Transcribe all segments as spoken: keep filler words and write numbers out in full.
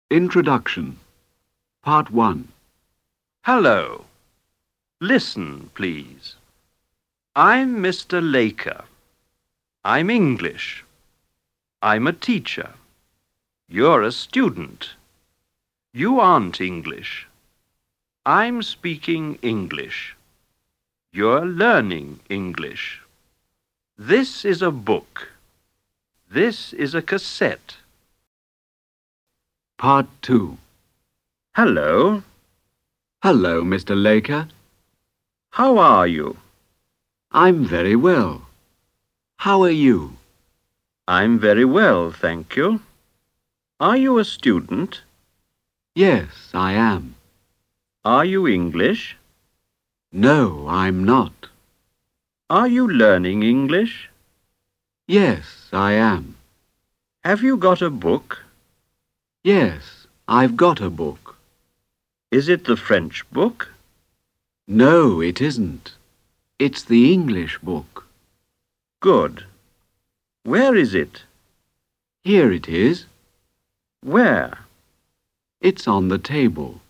Introduction. Part one. Hello. Listen, please. I'm Mister Laker. I'm English. I'm a teacher. You're a student. You aren't English. I'm speaking English. You're learning English. This is a book. This is a cassette. Part two. Hello. Hello, Mister Laker. How are you? I'm very well. How are you? I'm very well, thank you. Are you a student? Yes, I am. Are you English? No, I'm not. Are you learning English? Yes, I am. Have you got a book? Yes, I've got a book. Is it the French book? No, it isn't. It's the English book. Good. Where is it? Here it is. Where? It's on the table.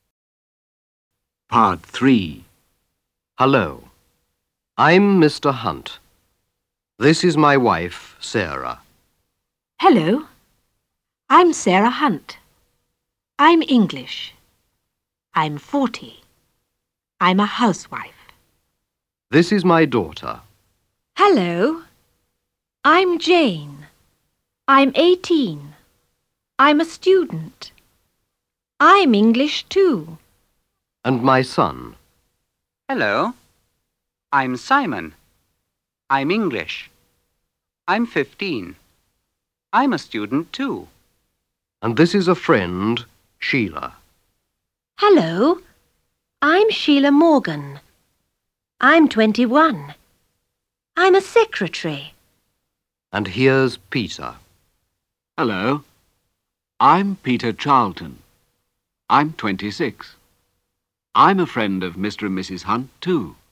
Part three. Hello. I'm Mister Hunt. This is my wife, Sarah. Hello. I'm Sarah Hunt. I'm English. I'm forty. I'm a housewife. This is my daughter. Hello. I'm Jane. I'm eighteen. I'm a student. I'm English too. And my son. Hello. I'm Simon. I'm English. I'm fifteen. I'm a student too. And this is a friend, Sheila. Hello. I'm Sheila Morgan. I'm twenty-one. I'm a secretary. And here's Peter. Hello. I'm Peter Charlton. I'm twenty-six. I'm a friend of Mister and Missus Hunt, too.